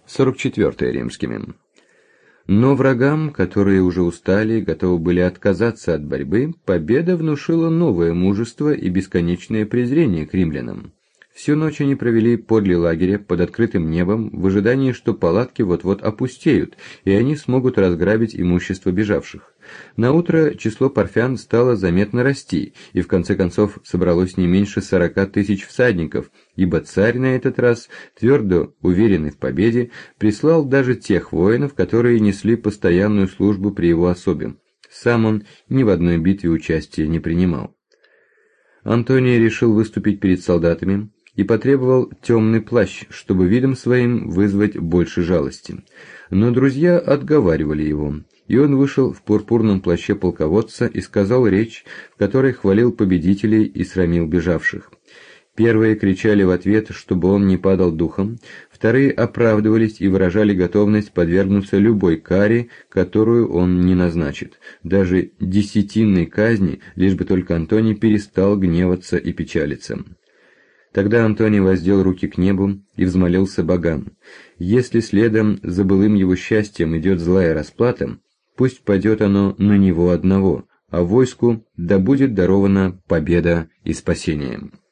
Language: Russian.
44 римскими. Но врагам, которые уже устали и готовы были отказаться от борьбы, победа внушила новое мужество и бесконечное презрение к римлянам. Всю ночь они провели подле лагеря под открытым небом в ожидании, что палатки вот-вот опустеют, и они смогут разграбить имущество бежавших. Наутро число парфян стало заметно расти, и в конце концов собралось не меньше 40 тысяч всадников, ибо царь на этот раз, твердо уверенный в победе, прислал даже тех воинов, которые несли постоянную службу при его особе. Сам он ни в одной битве участия не принимал. Антоний решил выступить перед солдатами и потребовал темный плащ, чтобы видом своим вызвать больше жалости. Но друзья отговаривали его, и он вышел в пурпурном плаще полководца и сказал речь, в которой хвалил победителей и срамил бежавших. Первые кричали в ответ, чтобы он не падал духом, вторые оправдывались и выражали готовность подвергнуться любой каре, которую он не назначит, даже десятинной казни, лишь бы только Антоний перестал гневаться и печалиться. Тогда Антоний воздел руки к небу и взмолился богам: «Если следом за былым его счастьем идет злая расплата, пусть падет оно на него одного, а войску да будет дарована победа и спасение».